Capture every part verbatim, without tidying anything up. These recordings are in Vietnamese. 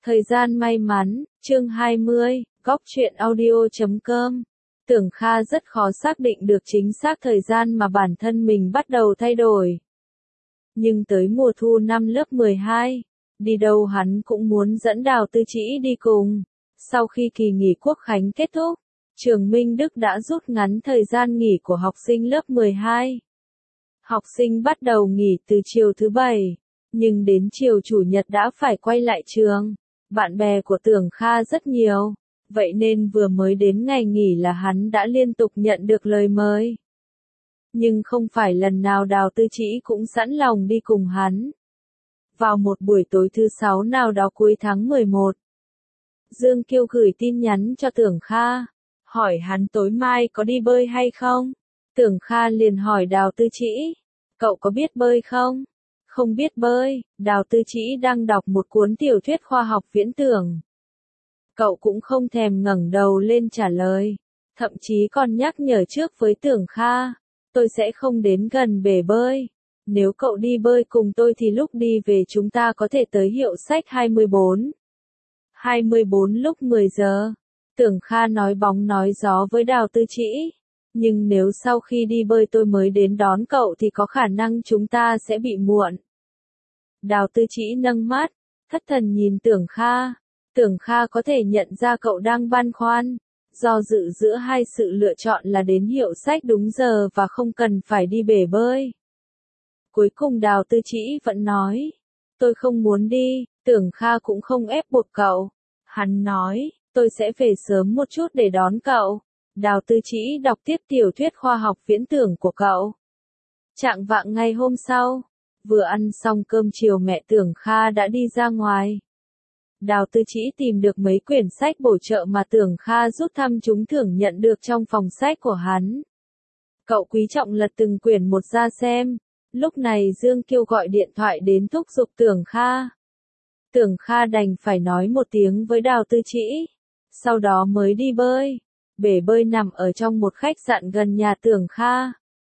Thời gian may mắn, chương hai mươi, góc truyện audio chấm com. Tưởng Kha rất khó xác định được chính xác thời gian mà bản thân mình bắt đầu thay đổi. Nhưng tới mùa thu năm lớp mười hai, đi đâu hắn cũng muốn dẫn Đào Tư Trĩ đi cùng. Sau khi kỳ nghỉ quốc khánh kết thúc, trường Minh Đức đã rút ngắn thời gian nghỉ của học sinh lớp mười hai. Học sinh bắt đầu nghỉ từ chiều thứ bảy, nhưng đến chiều chủ nhật đã phải quay lại trường. Bạn bè của Tưởng Kha rất nhiều, vậy nên vừa mới đến ngày nghỉ là hắn đã liên tục nhận được lời mời. Nhưng không phải lần nào Đào Tư Trĩ cũng sẵn lòng đi cùng hắn. Vào một buổi tối thứ sáu nào đó cuối tháng mười một, Dương Kiêu gửi tin nhắn cho Tưởng Kha, hỏi hắn tối mai có đi bơi hay không. Tưởng Kha liền hỏi Đào Tư Trĩ, cậu có biết bơi không? Không biết bơi. Đào Tư Trĩ đang đọc một cuốn tiểu thuyết khoa học viễn tưởng. Cậu cũng không thèm ngẩng đầu lên trả lời, thậm chí còn nhắc nhở trước với Tưởng Kha, tôi sẽ không đến gần bể bơi. Nếu cậu đi bơi cùng tôi thì lúc đi về chúng ta có thể tới hiệu sách hai mươi bốn. hai mươi bốn lúc mười giờ. Tưởng Kha nói bóng nói gió với Đào Tư Trĩ. Nhưng nếu sau khi đi bơi tôi mới đến đón cậu thì có khả năng chúng ta sẽ bị muộn. Đào Tư Trĩ nâng mắt, thất thần nhìn Tưởng Kha. Tưởng Kha có thể nhận ra cậu đang băn khoăn, do dự giữa hai sự lựa chọn là đến hiệu sách đúng giờ và không cần phải đi bể bơi. Cuối cùng Đào Tư Trĩ vẫn nói, tôi không muốn đi. Tưởng Kha cũng không ép buộc cậu. Hắn nói, tôi sẽ về sớm một chút để đón cậu. Đào Tư Trĩ đọc tiếp tiểu thuyết khoa học viễn tưởng của cậu. Chạng vạng ngày hôm sau, vừa ăn xong cơm chiều mẹ Tưởng Kha đã đi ra ngoài. Đào Tư Trĩ tìm được mấy quyển sách bổ trợ mà Tưởng Kha rút thăm trúng thưởng nhận được trong phòng sách của hắn. Cậu quý trọng lật từng quyển một ra xem. Lúc này Dương Kiêu gọi điện thoại đến thúc giục Tưởng Kha. Tưởng Kha đành phải nói một tiếng với Đào Tư Trĩ, sau đó mới đi bơi. Bể bơi nằm ở trong một khách sạn gần nhà Tưởng Kha.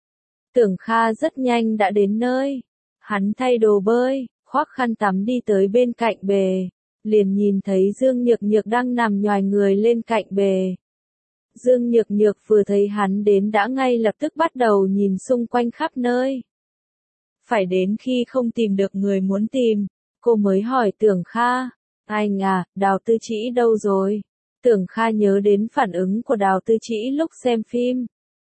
Tưởng Kha rất nhanh đã đến nơi. Hắn thay đồ bơi, khoác khăn tắm đi tới bên cạnh bể, liền nhìn thấy Dương Nhược Nhược đang nằm nhoài người lên cạnh bể. Dương Nhược Nhược vừa thấy hắn đến đã ngay lập tức bắt đầu nhìn xung quanh khắp nơi. Phải đến khi không tìm được người muốn tìm, cô mới hỏi Tưởng Kha, anh à, Đào Tư Trĩ đâu rồi? Tưởng Kha nhớ đến phản ứng của Đào Tư Trĩ lúc xem phim.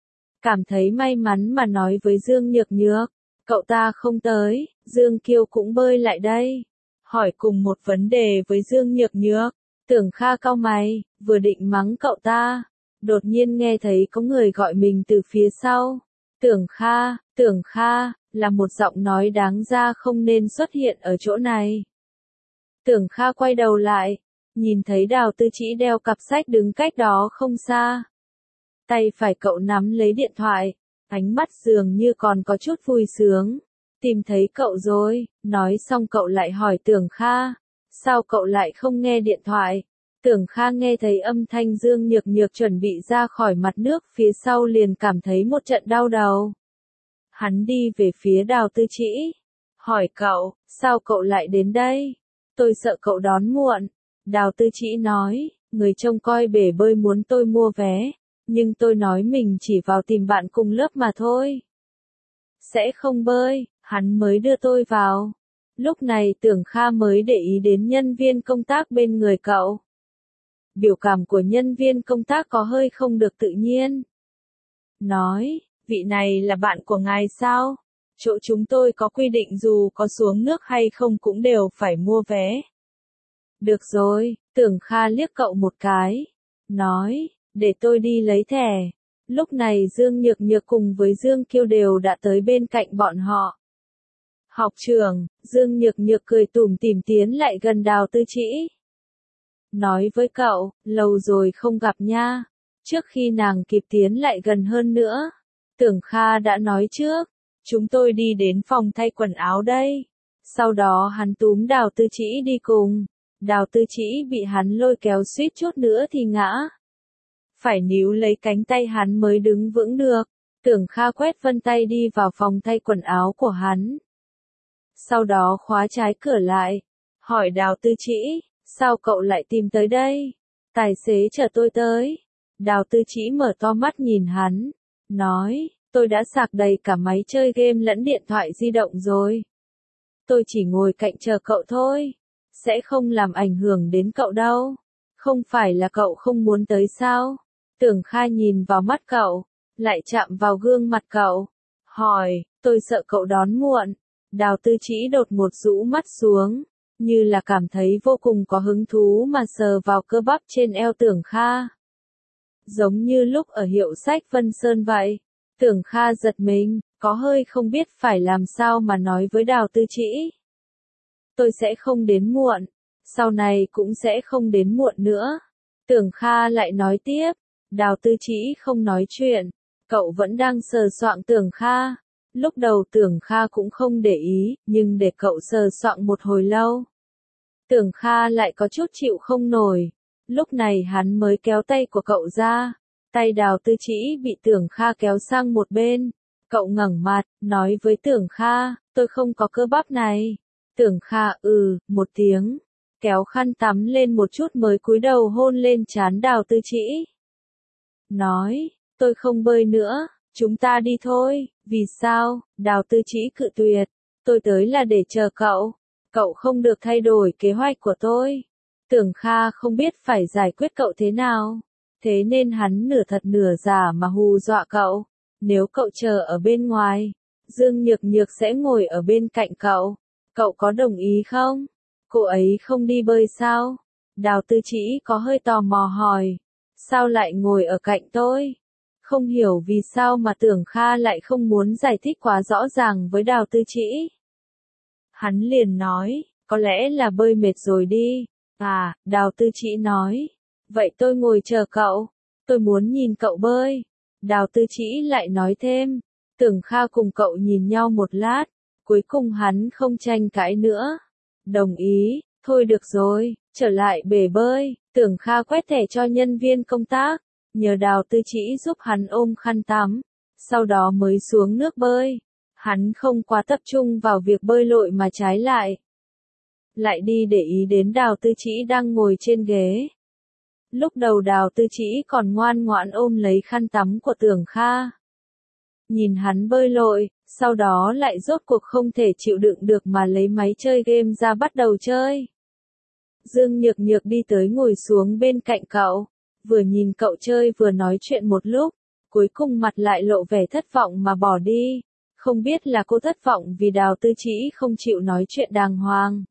Cảm thấy may mắn mà nói với Dương Nhược Nhược, cậu ta không tới. Dương Kiêu cũng bơi lại đây, hỏi cùng một vấn đề với Dương Nhược Nhược. Tưởng Kha cau mày, vừa định mắng cậu ta, đột nhiên nghe thấy có người gọi mình từ phía sau. Tưởng Kha, Tưởng Kha, là một giọng nói đáng ra không nên xuất hiện ở chỗ này. Tưởng Kha quay đầu lại, nhìn thấy Đào Tư Trĩ đeo cặp sách đứng cách đó không xa. Tay phải cậu nắm lấy điện thoại, ánh mắt dường như còn có chút vui sướng. Tìm thấy cậu rồi. Nói xong cậu lại hỏi Tưởng Kha, sao cậu lại không nghe điện thoại? Tưởng Kha nghe thấy âm thanh Dương Nhược Nhược chuẩn bị ra khỏi mặt nước phía sau liền cảm thấy một trận đau đầu. Hắn đi về phía Đào Tư Trĩ, hỏi cậu, sao cậu lại đến đây? Tôi sợ cậu đón muộn. Đào Tư Trĩ nói, người trông coi bể bơi muốn tôi mua vé, nhưng tôi nói mình chỉ vào tìm bạn cùng lớp mà thôi. Sẽ không bơi, hắn mới đưa tôi vào. Lúc này Tưởng Kha mới để ý đến nhân viên công tác bên người cậu. Biểu cảm của nhân viên công tác có hơi không được tự nhiên. Nói, vị này là bạn của ngài sao? Chỗ chúng tôi có quy định dù có xuống nước hay không cũng đều phải mua vé. Được rồi. Tưởng Kha liếc cậu một cái, nói, để tôi đi lấy thẻ. Lúc này Dương Nhược Nhược cùng với Dương Kiêu đều đã tới bên cạnh bọn họ. Học trưởng. Dương Nhược Nhược cười tủm tỉm tiến lại gần Đào Tư Trĩ. Nói với cậu, lâu rồi không gặp nha. Trước khi nàng kịp tiến lại gần hơn nữa, Tưởng Kha đã nói trước, chúng tôi đi đến phòng thay quần áo đây. Sau đó hắn túm Đào Tư Trĩ đi cùng. Đào Tư Trĩ bị hắn lôi kéo suýt chút nữa thì ngã. Phải níu lấy cánh tay hắn mới đứng vững được. Tưởng Kha quét vân tay đi vào phòng thay quần áo của hắn. Sau đó khóa trái cửa lại, hỏi Đào Tư Trĩ, Sao cậu lại tìm tới đây? Tài xế chở tôi tới. Đào Tư Chỉ mở to mắt nhìn hắn, nói, tôi đã sạc đầy cả máy chơi game lẫn điện thoại di động rồi. Tôi chỉ ngồi cạnh chờ cậu thôi, sẽ không làm ảnh hưởng đến cậu đâu. Không phải là cậu không muốn tới sao? Tưởng Kha nhìn vào mắt cậu, lại chạm vào gương mặt cậu, hỏi, tôi sợ cậu đón muộn. Đào Tư Chỉ đột ngột rũ mắt xuống, như là cảm thấy vô cùng có hứng thú mà sờ vào cơ bắp trên eo Tưởng Kha. Giống như lúc ở hiệu sách Vân Sơn vậy. Tưởng Kha giật mình, có hơi không biết phải làm sao mà nói với Đào Tư Chỉ. Tôi sẽ không đến muộn, sau này cũng sẽ không đến muộn nữa. Tưởng Kha lại nói tiếp, Đào Tư Chỉ không nói chuyện, cậu vẫn đang sờ soạng Tưởng Kha. Lúc đầu Tưởng Kha cũng không để ý, nhưng để cậu sờ soạng một hồi lâu. Tưởng Kha lại có chút chịu không nổi. Lúc này hắn mới kéo tay của cậu ra. Tay Đào Tư Chỉ bị Tưởng Kha kéo sang một bên. Cậu ngẩng mặt, nói với Tưởng Kha, tôi không có cơ bắp này. Tưởng Kha ừ, một tiếng. Kéo khăn tắm lên một chút mới cúi đầu hôn lên trán Đào Tư Chỉ. Nói, tôi không bơi nữa, chúng ta đi thôi. Vì sao? Đào Tư Chỉ cự tuyệt. Tôi tới là để chờ cậu. Cậu không được thay đổi kế hoạch của tôi. Tưởng Kha không biết phải giải quyết cậu thế nào. Thế nên hắn nửa thật nửa giả mà hù dọa cậu. Nếu cậu chờ ở bên ngoài, Dương Nhược Nhược sẽ ngồi ở bên cạnh cậu. Cậu có đồng ý không? Cô ấy không đi bơi sao? Đào Tư Chỉ có hơi tò mò hỏi. Sao lại ngồi ở cạnh tôi? Không hiểu vì sao mà Tưởng Kha lại không muốn giải thích quá rõ ràng với Đào Tư Chỉ. Hắn liền nói, có lẽ là bơi mệt rồi đi. À, Đào Tư Chỉ nói. Vậy tôi ngồi chờ cậu. Tôi muốn nhìn cậu bơi. Đào Tư Chỉ lại nói thêm. Tưởng Kha cùng cậu nhìn nhau một lát. Cuối cùng hắn không tranh cãi nữa. Đồng ý, thôi được rồi, trở lại bể bơi. Tưởng Kha quét thẻ cho nhân viên công tác. Nhờ Đào Tư Chỉ giúp hắn ôm khăn tắm. Sau đó mới xuống nước bơi. Hắn không quá tập trung vào việc bơi lội mà trái lại. Lại đi để ý đến Đào Tư Chỉ đang ngồi trên ghế. Lúc đầu Đào Tư Chỉ còn ngoan ngoãn ôm lấy khăn tắm của Tưởng Kha. Nhìn hắn bơi lội, sau đó lại rốt cuộc không thể chịu đựng được mà lấy máy chơi game ra bắt đầu chơi. Dương Nhược Nhược đi tới ngồi xuống bên cạnh cậu, vừa nhìn cậu chơi vừa nói chuyện một lúc, cuối cùng mặt lại lộ vẻ thất vọng mà bỏ đi. Không biết là cô thất vọng vì Đào Tư Chỉ không chịu nói chuyện đàng hoàng,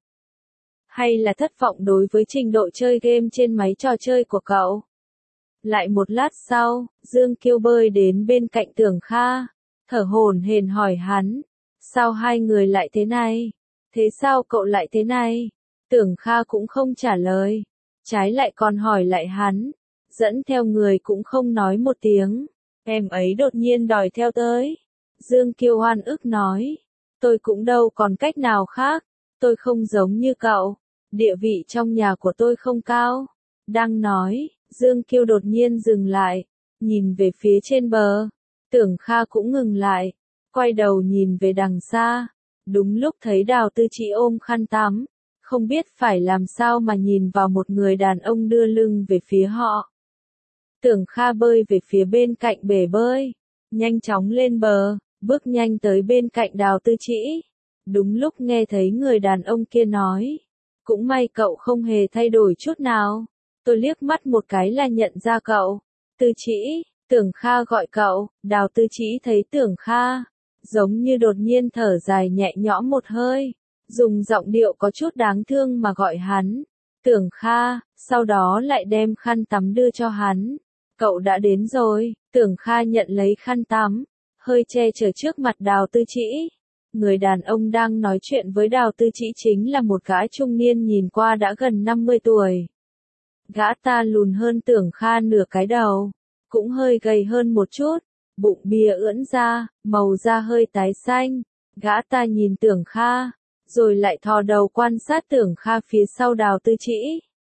hay là thất vọng đối với trình độ chơi game trên máy trò chơi của cậu. Lại một lát sau, Dương Kiêu bơi đến bên cạnh Tưởng Kha, thở hổn hển hỏi hắn, sao hai người lại thế này? Thế sao cậu lại thế này? Tưởng Kha cũng không trả lời, trái lại còn hỏi lại hắn, dẫn theo người cũng không nói một tiếng. Em ấy đột nhiên đòi theo tới. Dương Kiêu oan ức nói, tôi cũng đâu còn cách nào khác, tôi không giống như cậu, địa vị trong nhà của tôi không cao. Đang nói, Dương Kiêu đột nhiên dừng lại, nhìn về phía trên bờ. Tưởng Kha cũng ngừng lại, quay đầu nhìn về đằng xa. Đúng lúc thấy Đào Tư Chỉ ôm khăn tắm, không biết phải làm sao mà nhìn vào một người đàn ông đưa lưng về phía họ. Tưởng Kha bơi về phía bên cạnh bể bơi, nhanh chóng lên bờ, bước nhanh tới bên cạnh Đào Tư Chỉ. Đúng lúc nghe thấy người đàn ông kia nói, cũng may cậu không hề thay đổi chút nào. Tôi liếc mắt một cái là nhận ra cậu. Tư Chỉ, Tưởng Kha gọi cậu. Đào Tư Chỉ thấy Tưởng Kha, giống như đột nhiên thở dài nhẹ nhõm một hơi, dùng giọng điệu có chút đáng thương mà gọi hắn. Tưởng Kha, sau đó lại đem khăn tắm đưa cho hắn. Cậu đã đến rồi. Tưởng Kha nhận lấy khăn tắm, hơi che chở trước mặt Đào Tư Chỉ. Người đàn ông đang nói chuyện với Đào Tư Chỉ chính là một gã trung niên nhìn qua đã gần năm mươi tuổi. Gã ta lùn hơn Tưởng Kha nửa cái đầu, cũng hơi gầy hơn một chút, bụng bia ưỡn ra, màu da hơi tái xanh. Gã ta nhìn Tưởng Kha, rồi lại thò đầu quan sát Tưởng Kha phía sau Đào Tư Chỉ.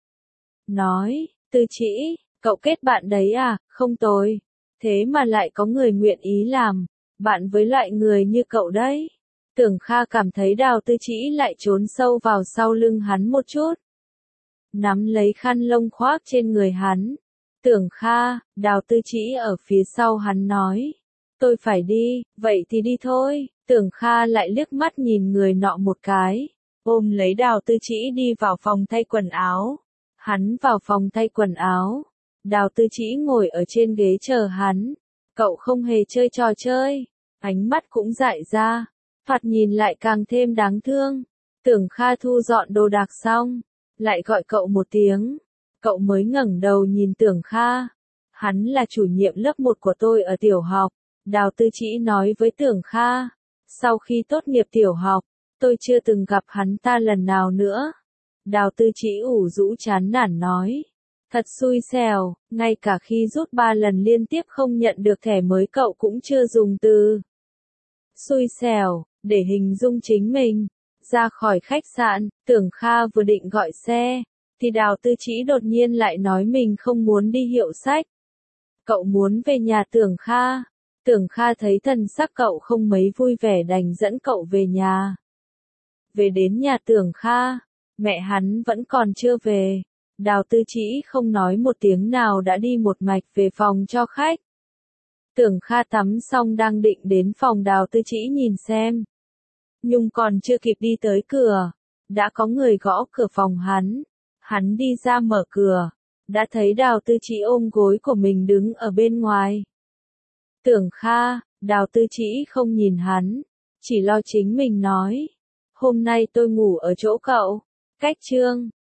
Nói, Tư Chỉ, cậu kết bạn đấy à, không tồi. Thế mà lại có người nguyện ý làm bạn với loại người như cậu đấy. Tưởng Kha cảm thấy Đào Tư Chỉ lại trốn sâu vào sau lưng hắn một chút. nắm lấy khăn lông khoác trên người hắn. Tưởng Kha, Đào Tư Trĩ ở phía sau hắn nói. Tôi phải đi, vậy thì đi thôi. Tưởng Kha lại liếc mắt nhìn người nọ một cái, ôm lấy Đào Tư Trĩ đi vào phòng thay quần áo. Hắn vào phòng thay quần áo. Đào Tư Trĩ ngồi ở trên ghế chờ hắn. Cậu không hề chơi trò chơi. Ánh mắt cũng dại ra. Thoạt nhìn lại càng thêm đáng thương. Tưởng Kha thu dọn đồ đạc xong. Lại gọi cậu một tiếng. Cậu mới ngẩng đầu nhìn Tưởng Kha. Hắn là chủ nhiệm lớp một của tôi ở tiểu học. Đào Tư Trĩ nói với Tưởng Kha. Sau khi tốt nghiệp tiểu học, tôi chưa từng gặp hắn ta lần nào nữa. Đào Tư Trĩ ủ rũ chán nản nói. Thật xui xẻo, ngay cả khi rút ba lần liên tiếp không nhận được thẻ mới cậu cũng chưa dùng từ xui xẻo để hình dung chính mình. Ra khỏi khách sạn, Tưởng Kha vừa định gọi xe, thì Đào Tư Trĩ đột nhiên lại nói mình không muốn đi hiệu sách. Cậu muốn về nhà Tưởng Kha. Tưởng Kha thấy thần sắc cậu không mấy vui vẻ đành dẫn cậu về nhà. Về đến nhà Tưởng Kha, mẹ hắn vẫn còn chưa về. Đào Tư Trĩ không nói một tiếng nào đã đi một mạch về phòng cho khách. Tưởng Kha tắm xong đang định đến phòng Đào Tư Trĩ nhìn xem. Nhưng còn chưa kịp đi tới cửa, đã có người gõ cửa phòng hắn. Hắn đi ra mở cửa, đã thấy Đào Tư Trĩ ôm gối của mình đứng ở bên ngoài. Tưởng Kha, Đào Tư Trĩ không nhìn hắn, chỉ lo chính mình nói. Hôm nay tôi ngủ ở chỗ cậu. Cách chương